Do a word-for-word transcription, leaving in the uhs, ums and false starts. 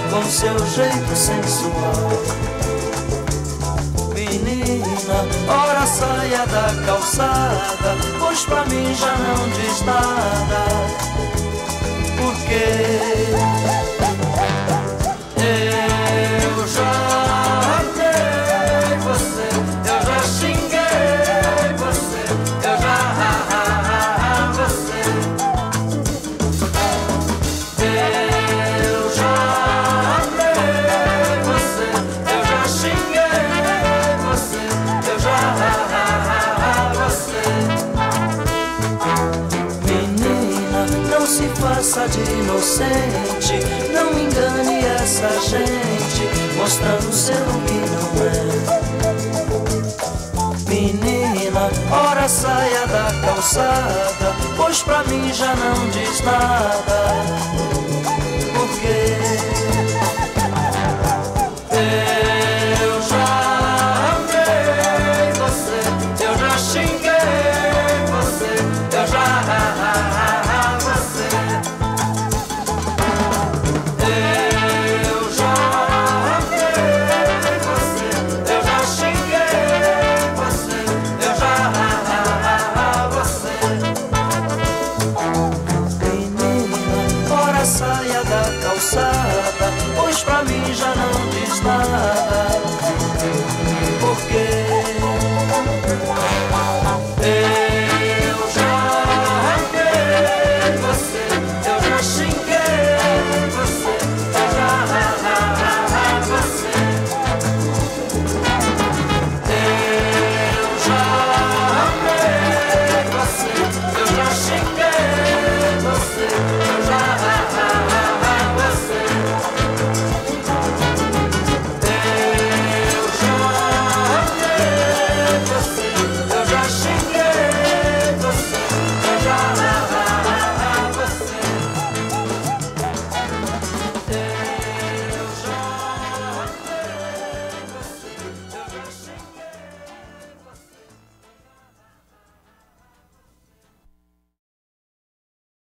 com seu jeito sensual. Menina, ora saia da calçada, pois pra mim já não diz nada. Porque eu já amei você, eu já xinguei você, eu já você. Eu já amei você, eu já xinguei você, eu já você. Menina, não se faça de inocente, não engane essa gente, mostrando ser o que não é. Menina, ora saia da calçada, pois pra mim já não diz nada. Porque eu já amei você, eu já xinguei você, eu já você. Eu já amei você, eu já xinguei você, eu já você. Menina, ora saia da calçada, pois pra mim já não diz nada.